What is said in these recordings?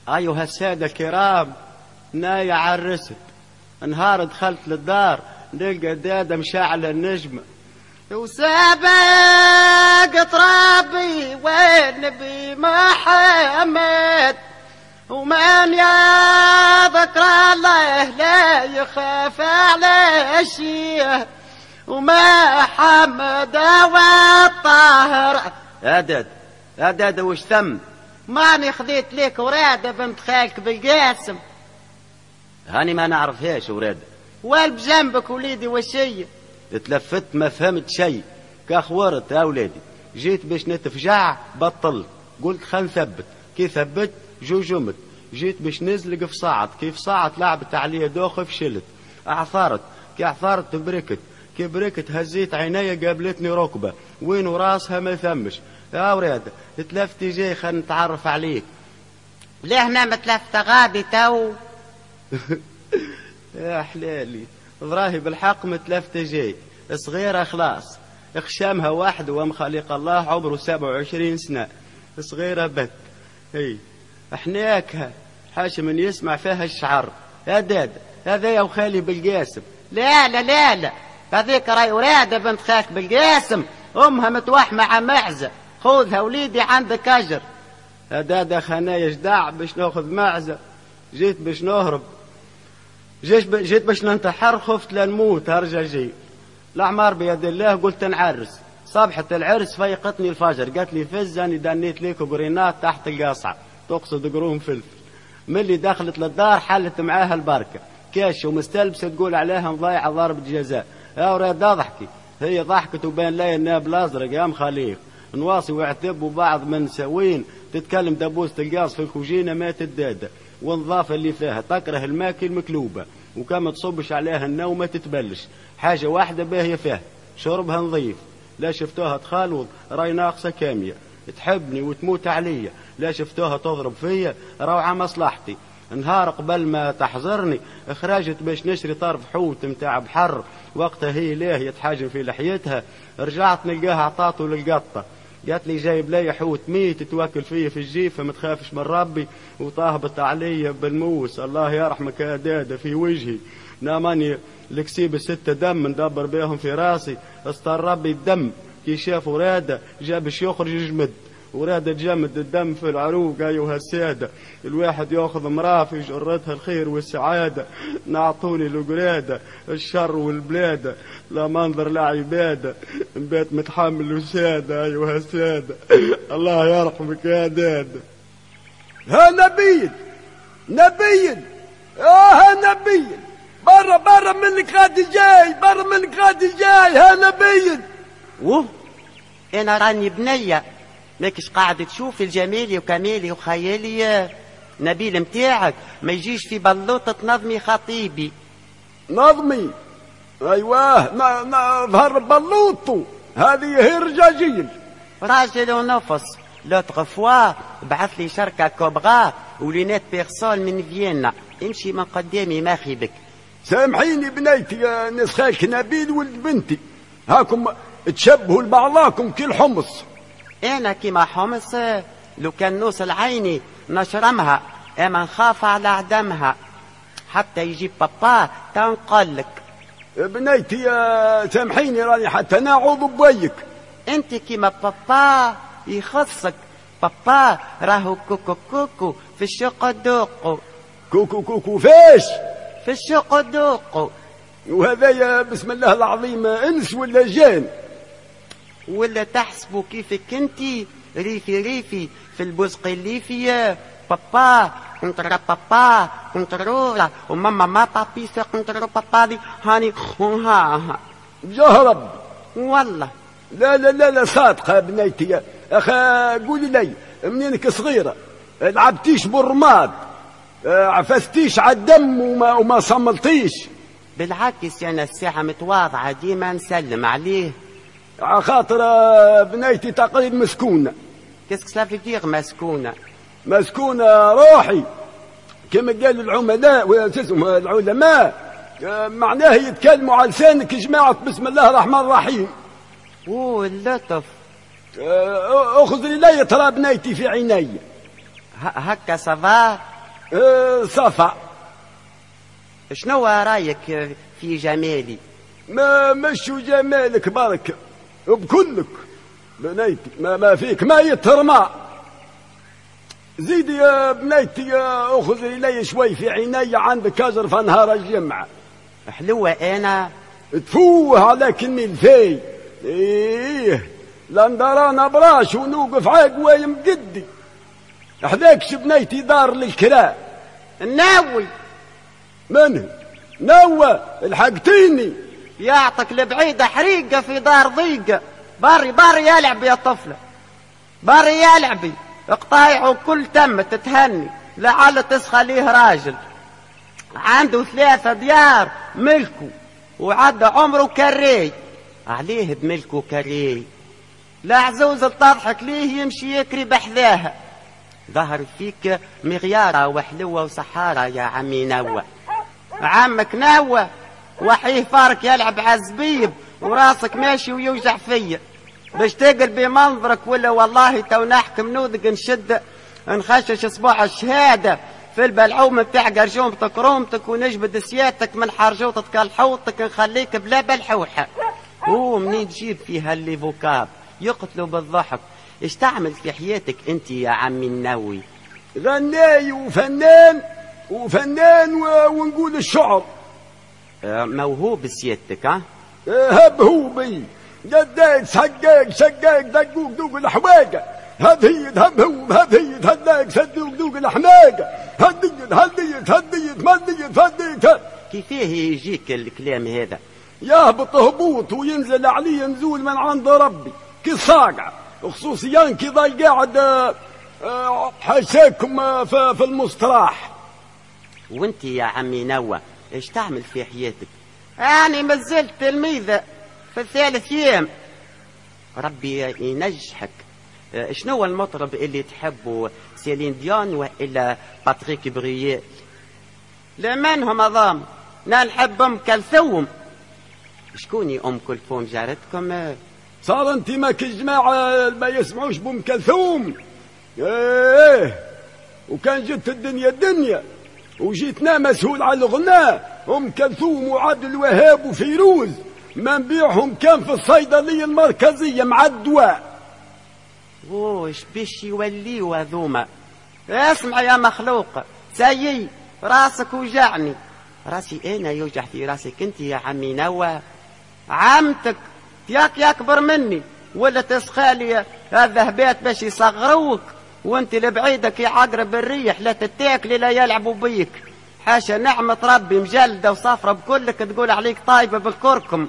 أيها السادة الكرام، نايا عرست. نهار دخلت للدار نلقى دادة مشاعلة النجمة، وسابق ترابي والنبي محمد، ومن يا ذكر الله لا يخاف على شيء، وما حمد والطاهر. يا داد وش ثم؟ ماني خذيت لك ورادة بنت خالك بالقاسم. هاني ما نعرفهاش ورادة. والب جنبك وليدي وشية. اتلفت ما فهمت شيء، كاخورت يا ولادي. جيت باش نتفجع بطلت، قلت خل نثبت، كي ثبت جمت. جيت باش نزلق في صاعد، كيف صاعد لعبت عليا دوخ فشلت. اعثرت، كي اعثرت بركت، كي بركت هزيت عينيا قابلتني ركبة وين راسها ما ثمش. يا ورادة تلفتي جاي خل نتعرف عليك. ليه هنا متلفتة غادي تو؟ يا حلالي ضراهي بالحق متلفتة جاي صغيرة خلاص، اخشامها واحد ومخليق الله عمره 27 سنة، صغيرة بك. هي احناكها حاجة من يسمع فيها الشعر. يا داد هذا يا وخالي بالقاسم. لا لا لا لا، هذيك راي ورادة بنت خالك بالقاسم، امها متوحمة على معزة، خذها وليدي عندك اجر. يا دادا خنايا جدع باش ناخذ معزة، جيت باش نهرب، جيت باش ننتحر، خفت لنموت ارجع جي. الاعمار بيد الله، قلت نعرس. صبحة العرس فيقتني الفجر، قالت لي فز اني دنيت ليك قرينات تحت القصعة، تقصد قرون فلفل. ملي دخلت للدار حلت معاها البركة، كاش ومستلبسة تقول عليها مضيعة ضربة جزاء. يا وراد ضحكي، هي ضحكت وبين لي الناب الازرق يا مخاليق. نواصي واعتبوا بعض من سوين، تتكلم دبوسة القاص في الكوجينة ماتت الدادة، والنظافة اللي فيها تكره الماكل مكلوبة، وكما تصبش عليها النومة تتبلش. حاجة واحدة باهية فيها شربها نظيف، لا شفتوها تخلوض راي ناقصة كامية، تحبني وتموت عليا، لا شفتوها تضرب فيا روعة مصلحتي. نهار قبل ما تحضرني خرجت باش نشري طرف حوت متاع بحر، وقتها هي ليه يتحاجم في لحيتها، رجعت نلقاها عطاته للقطة، قالت لي جايب لي حوت ميت تتوكل فيه في الجيفة، ما تخافش من ربي، وطاهبت عليا بالموس. الله يرحمك يا دادة في وجهي، ناماني الكسيب 6 دم ندبر بيهم في راسي، استر ربي الدم. كي شاف ورادة جابش يخرج جمد، ورادة جمد الدم في العروق. أيها السادة، الواحد يأخذ مراه في جرتها الخير والسعادة، نعطوني القرادة الشر والبلادة، لا منظر لا عبادة، بيت متحمل وسادة. أيها السادة الله يرحمك يا دادة. ها نبيل ها نبيل، برا منك غادي جاي، برا منك غادي جاي. ها نبيل. انا راني بنية، ماكش قاعد تشوف الجمالي وكمالي وخيالي. نبيل متاعك ما يجيش في بلوطة نظمي خطيبي. نظمي؟ ايوه ظهر بلوطو، هذه هي رجاجيل. راجل ونفس لوتغ فوا بعث لي شركة كوبغا ولينات بيرسون من فيينا، امشي من قدامي ما خيبك. سامحيني بنيتي يا نسخالك نبيل ولد بنتي، هاكم تشبهوا لبعضاكم كي الحمص. انا كيما حمص، لو كان نوصل عيني نشرمها، اما نخاف على عدمها حتى يجيب بابا تنقلك. بنيتي يا سامحيني راني حتى نعوض بويك. انت كيما بابا يخصك، بابا راهو كوكو كوكو في الشوق دوقو. كوكو فاش؟ في الشوق دوقو. وهذا يا بسم الله العظيم انس ولا جان؟ ولا تحسبوا كيفك انتي ريفي في البزق الليفي. بابا كنترا بابا كنترورا وماما ما بابي كنترو بابا دي هاني ها جهرب والله. لا صادقة بنيتي يا اخا. قولي لي منينك صغيرة لعبتيش بالرماد، عفستيش على الدم وما صملتيش؟ بالعكس انا الساعة متواضعة ديما نسلم عليه، خاطر بنيتي تقريب مسكونة. كيسك سافي دير مسكونة روحي كما قال العلماء معناه يتكلموا على لسانك جماعة بسم الله الرحمن الرحيم. اللطف. اخذ لي ترى بنيتي في عيني. هكا سافا صفا. شنو رايك في جمالي؟ مشو جمالك برك بكلك بنيتي، ما فيك ما يترمى. زيدي يا بنيتي اخذ الي شوي في عيني، عندك اجر في نهار الجمعه. حلوه انا تفوه على كني الفي. ايه لندرانا براش ونوقف عقوي مقدي. حذاكش بنيتي دار للكراء. الناوي من نوى الحقتيني. يعطك البعيدة حريقة في دار ضيقة. بري يلعب يا طفلة، بري يلعبي اقطايع وكل تم تتهني لعل تسخى ليه راجل. عنده 3 ديار ملكه وعدى عمره كري عليه بملكه كري. لا عزوز تضحك ليه يمشي يكري بحذاها. ظهر فيك مغيارة وحلوة وسحارة يا عمي نوى. عمك نوى وحيه فارك يلعب عزبيب وراسك ماشي ويوجع فيا باش تقل بمنظرك، ولا والله تو نحكم نوذق نشد نخشش اصبع الشهاده في البلعوم بتاع قرجومتك رومتك ونجبد سياتك من حرجوطتك الحوطك نخليك بلا بلحوحه. منين تجيب فيها اللي فوكاب يقتلوا بالضحك. ايش تعمل في حياتك انت يا عمي النووي؟ غناي وفنان ونقول الشعر. موهوب سيادتك ها؟ هبهوبي قديت شقاق دقوق دوق الحواقه. هديت هبهوب هديت هداك صدوق دوق الحماقه. هديت مديت فديت. كيفيه يجيك الكلام هذا؟ يهبط هبوط وينزل عليه نزول من عند ربي كالصاقع، خصوصيا كذا قاعد حاشاكم في المستراح. وانت يا عمي نوى ايش تعمل في حياتك؟ أنا مازلت تلميذة في 3 أيام. ربي ينجحك. شنو المطرب اللي تحبه، سيلين ديون وإلا باتريك بريال؟ لمنهم أظام؟ نحب أم كلثوم. شكوني أم كلثوم جارتكم؟ صار انت ماك الجماعة ما يسمعوش بأم كلثوم. ايه وكان جت الدنيا وجيتنا مسهول على الغناء. أم كلثوم وعبد الوهاب وفيروز ما نبيعهم كان في الصيدلية المركزية مع الدواء. ايش بيش يوليوا هذوما؟ اسمع يا مخلوق سيي راسك وجعني. راسي انا يوجع في راسك انت يا عمي نوى؟ عمتك ياك يكبر مني ولا تسخالي الذهبات باش يصغروك وانت لبعيدك يعقرب الريح لا تتاكلي لا يلعبوا بيك. حاشا نعمة ربي مجلدة وصفرة بكلك تقول عليك طايبة بالكركم.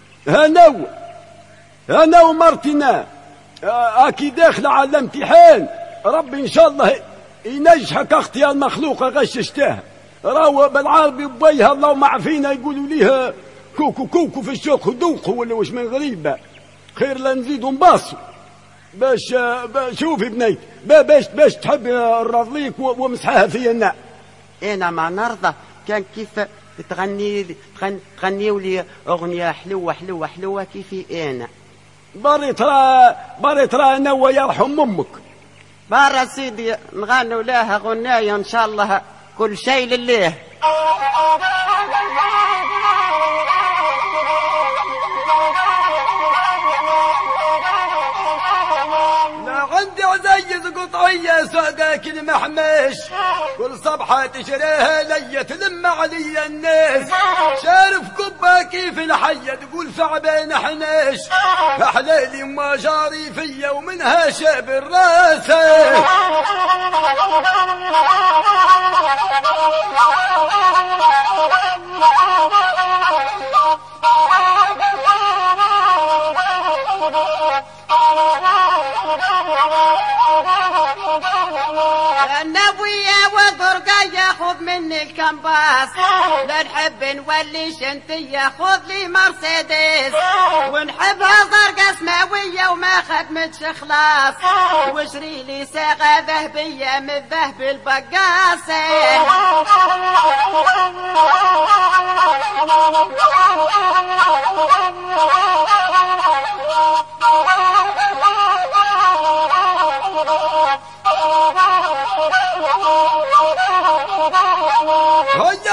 أنا ومرتنا أكيد داخلة على الامتحان. ربي إن شاء الله ينجحك أختي يا المخلوقة غششتها. راهو بالعربي بيها اللهم عافينا يقولوا ليها كوكو في الشوق ودوقوا ولا وش من غريبة. خير لا نزيدوا نباصوا باش شوفي بنيتي باش تحب الرضليك ومسحها في الناء. انا ما نرضى كان كيف تغنيوا لي اغنيه حلوه كيفي انا. بري ترى نوى يرحم امك. برا سيدي نغنوا لها غنايه ان شاء الله كل شيء لله. عندي عزيز قطعية ساقاك المحمش كل صبحة تشريها ليا تلم علي الناس. شارف كبة كيف الحية تقول ثعبان حناش. أحلالي ما جاري فيا ومنها شاب الراس. النبوية والضرقة ياخذ مني الكمباس. لا نحب نولي شنتية خذ لي مرسيدس. ونحبها زرقة سماوية وما خدمتش خلاص. واشري لي ساقة ذهبية من ذهب البقاسة.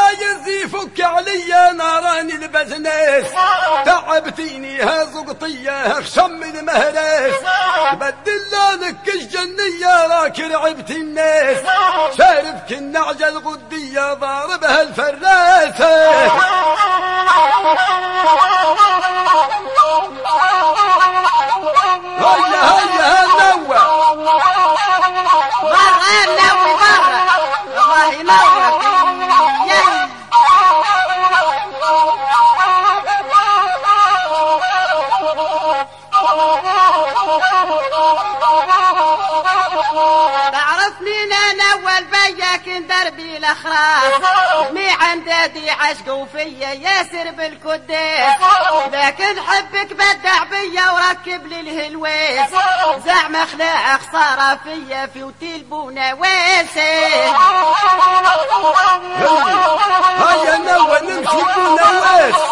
هاي فك عليا ناراني البزناس تعبتيني ها زقطية خشم المهرس بدل لك الجنية راك رعبت الناس شاربك النعجة الغدية ضاربها الفراسة هيا نوى برا نوي برا الله ينورك تعرفني انا اول بياك دربي الاخراس مي عندي عشقوا فيا ياسر بالكداس لكن حبك بدع بيا وركب لي الهلواس زعم خلاع خساره فيا في وتيل بونواسه هيا نوى نمشي بونواس